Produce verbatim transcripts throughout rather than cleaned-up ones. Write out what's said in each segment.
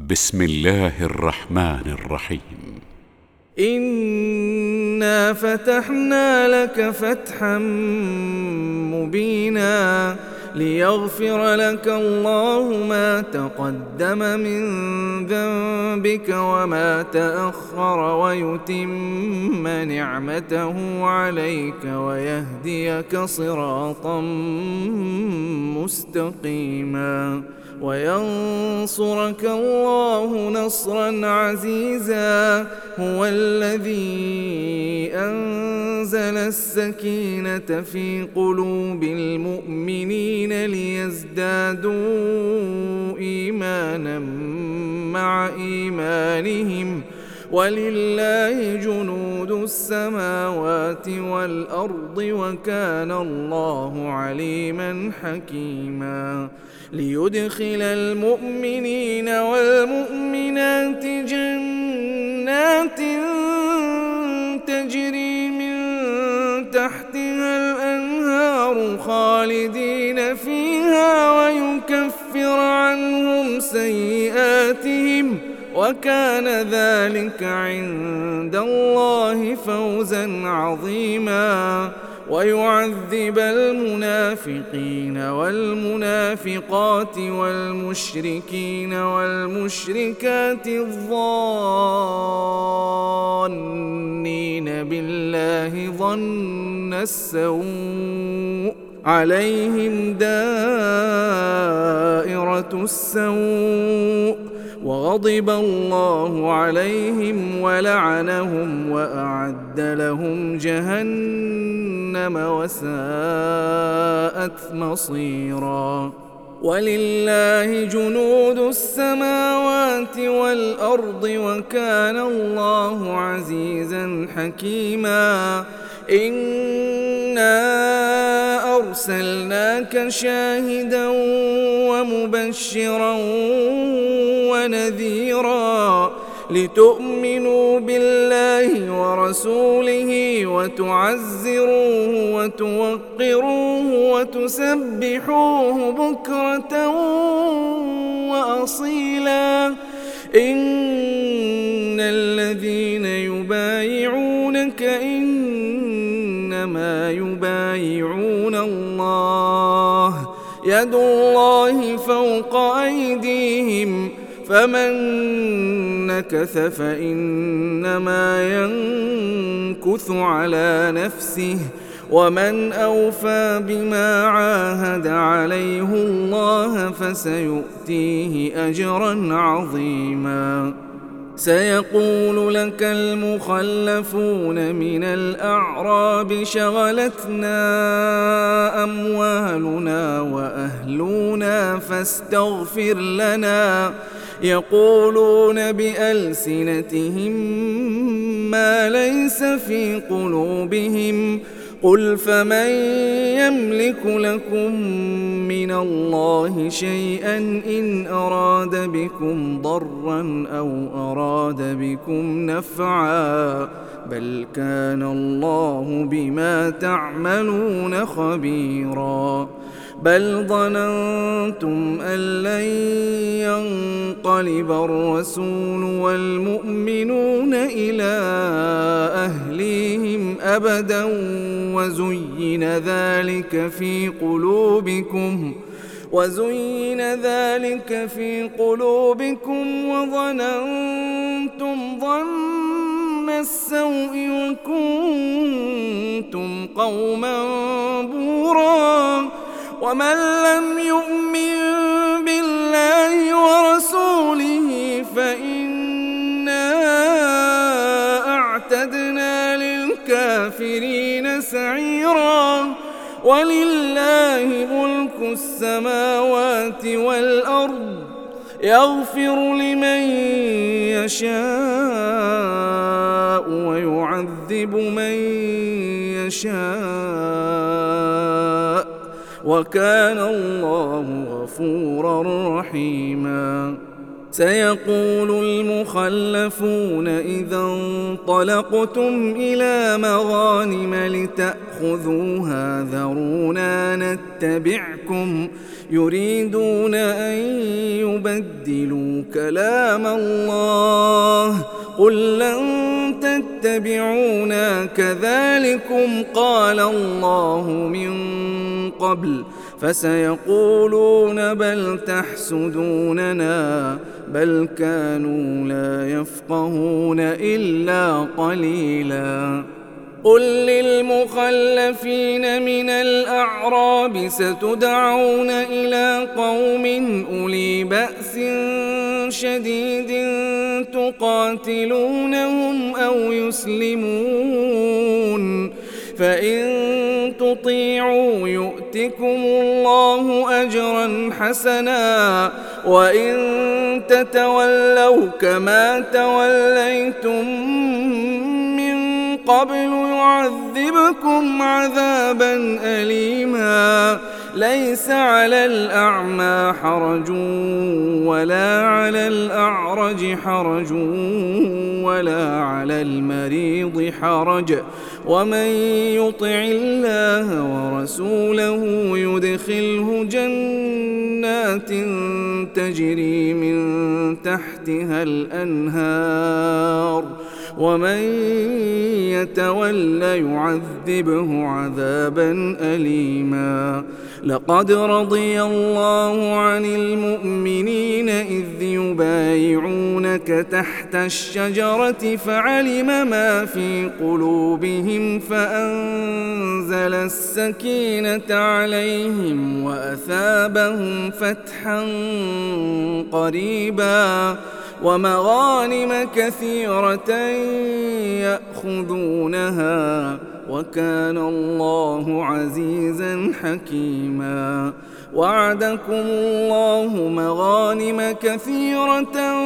بسم الله الرحمن الرحيم. إنا فتحنا لك فتحا مبينا ليغفر لك الله ما تقدم من ذنبك وما تأخر ويتم نعمته عليك ويهديك صراطا مستقيما وينصرك الله نصرا عزيزا. هو الذي أنزل السكينة في قلوب المؤمنين ليزدادوا إيمانا مع إيمانهم ولله جنود السماوات والأرض وكان الله عليما حكيما. ليدخل المؤمنين والمؤمنات جنات تجري من تحتها الأنهار خالدين فيها ويكفر عنهم سيئاتهم وكان ذلك عند الله فوزا عظيما. ويعذب المنافقين والمنافقات والمشركين والمشركات الظانين بالله ظن السوء عليهم دائرة السوء وغضب الله عليهم ولعنهم وأعد لهم جهنم وساءت مصيرا. ولله جنود السماوات والأرض وكان الله عزيزا حكيما. إنا أرسلناك شاهدا ومبشرا ونذيرا لتؤمنوا بالله ورسوله وتعزروه وتوقروه وتسبحوه بكرة وأصيلا. إن الذين يبايعونك إنما يبايعون الله يد الله فوق أيديهم فمن نكث فإنما ينكث على نفسه ومن أوفى بما عاهد عليه الله فسيؤتيه أجرا عظيما. سيقول لك المخلفون من الأعراب شغلتنا أموالنا وأهلنا فاستغفر لنا يقولون بألسنتهم ما ليس في قلوبهم قل فمن يملك لكم من الله شيئا إن أراد بكم ضرا أو أراد بكم نفعا بل كان الله بما تعملون خبيرا. بل ظننتم أن لن ينقلب الرسول والمؤمنون إلى أهليهم أبدا وزين ذلك في قلوبكم وزين ذلك في قلوبكم وظننتم ظن السوء وكنتم قوما بورا. ومن لم يؤمن بالله ورسوله فإنا أعتدنا للكافرين سعيرا. ولله ملك السماوات والأرض يغفر لمن يشاء ويعذب من يشاء وكان الله غفورا رحيما. سيقول المخلفون إذا انطلقتم إلى مغانم لتأخذوها ذرونا نتبعكم يريدون أن يبدلوا كلام الله قل لن تتبعونا كذلكم قال الله من قبل فسيقولون بل تحسدوننا بل كانوا لا يفقهون إلا قليلا قل للمخلفين من الأعراب ستدعون إلى قوم أولي بأس شديد تقاتلونهم أو يسلمون فإن تطيعوا يؤتكم الله أجرا حسنا وإن تتولوا كما توليتم من قبل يعذبكم عذابا أليما ليس على الأعمى حرج ولا على الأعرج حرج ولا على المريض حرج ومن يطع الله ورسوله يدخله جنات تجري من تحتها الأنهار ومن يتول يعذبه عذابا أليما لقد رضي الله عن المؤمنين إذ يبايعونك تحت الشجرة فعلم ما في قلوبهم فأنزل السكينة عليهم وأثابهم فتحا قريبا ومغانم كثيرة يأخذونها وكان الله عزيزا حكيما وعدكم الله مغانم كثيرة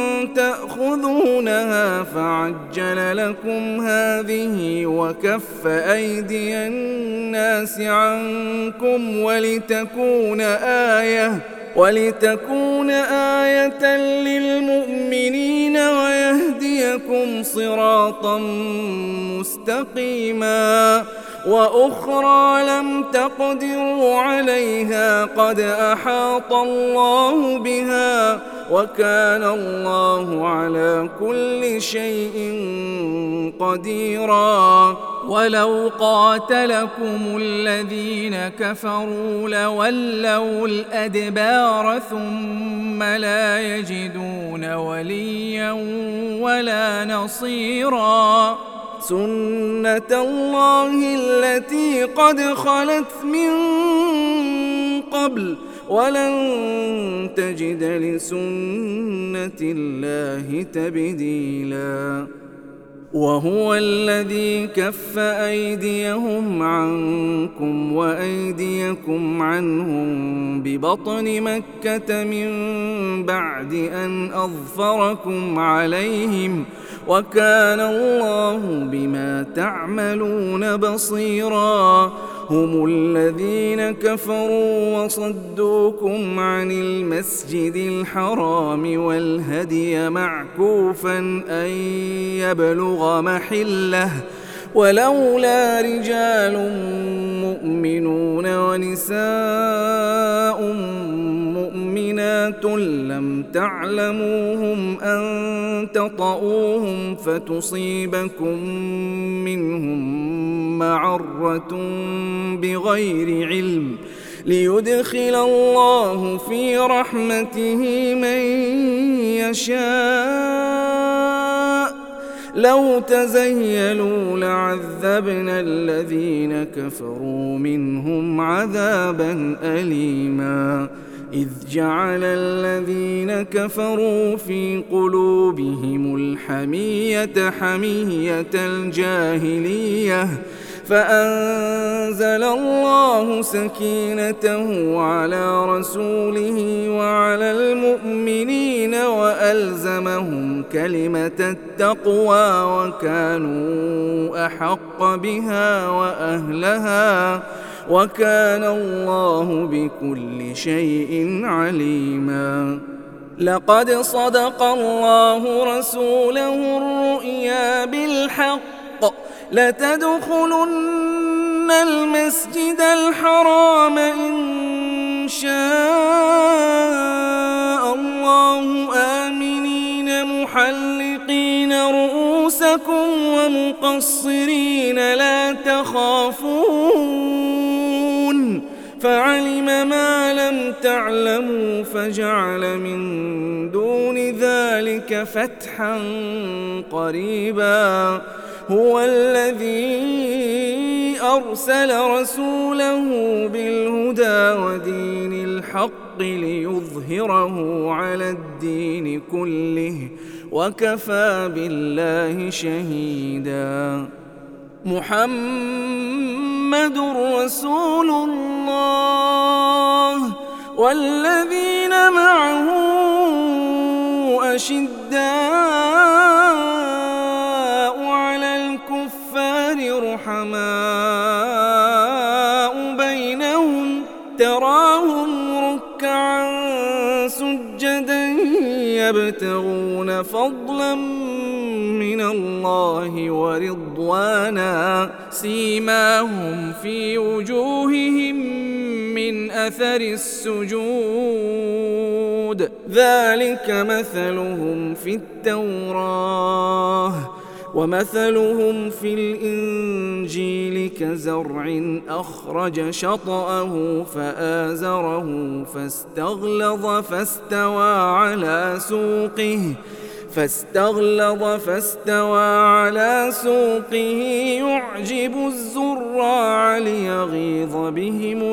تأخذونها فعجل لكم هذه وكف أيدي الناس عنكم ولتكون آية ولتكون آية للمؤمنين ويهديكم صراطا مستقيما وأخرى لم تقدروا عليها قد أحاط الله بها وكان الله على كل شيء قديرا ولو قاتلكم الذين كفروا لولوا الأدبار ثم لا يجدون وليا ولا نصيرا سنة الله التي قد خلت من قبل ولن تجد لسنة الله تبديلا وهو الذي كف أيديهم عنكم وأيديكم عنهم ببطن مكة من بعد أن أظفركم عليهم وكان الله بما تعملون بصيرا هم الذين كفروا وصدوكم عن المسجد الحرام والهدي معكوفا أن يبلغ محله ولولا رجال مؤمنون ونساء مؤمنات لم تعلموهم أن تطؤوهم فتصيبكم منهم معرة بغير علم ليدخل الله في رحمته من يشاء لو تزيلوا لعذبنا الذين كفروا منهم عذابا أليما إذ جعل الذين كفروا في قلوبهم الحمية حمية الجاهلية فأنزل الله سكينته على رسوله وعلى المؤمنين وألزمهم كلمة التقوى وكانوا أحق بها وأهلها وكان الله بكل شيء عليما لقد صدق الله رسوله الرؤيا بالحق لتدخلن المسجد الحرام إن شاء الله آمنين محلقين رؤوسكم ومقصرين لا تخافون فعلم ما لم تعلموا فجعل من دون ذلك فتحا قريبا هو الذي أرسل رسوله بالهدى ودين الحق ليظهره على الدين كله وكفى بالله شهيدا محمد رسول الله والذين معه أشداء على الكفار رحماء بينهم تراهم ركعا سجدا يبتغون فضلا من الله ورضوانا سيماهم في وجوههم من أثر السجود ذلك مثلهم في التوراة ومثلهم في الإنجيل كزرع أخرج شطأه فآزره فاستغلظ فاستوى على سوقه فاستغلظ فاستوى على سوقه يعجب الزراع ليغيظ بهم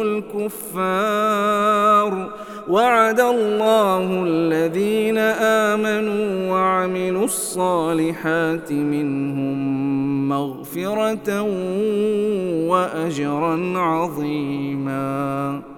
الكفار وعد الله الذين آمنوا وعملوا الصالحات منهم مغفرة وأجرا عظيما.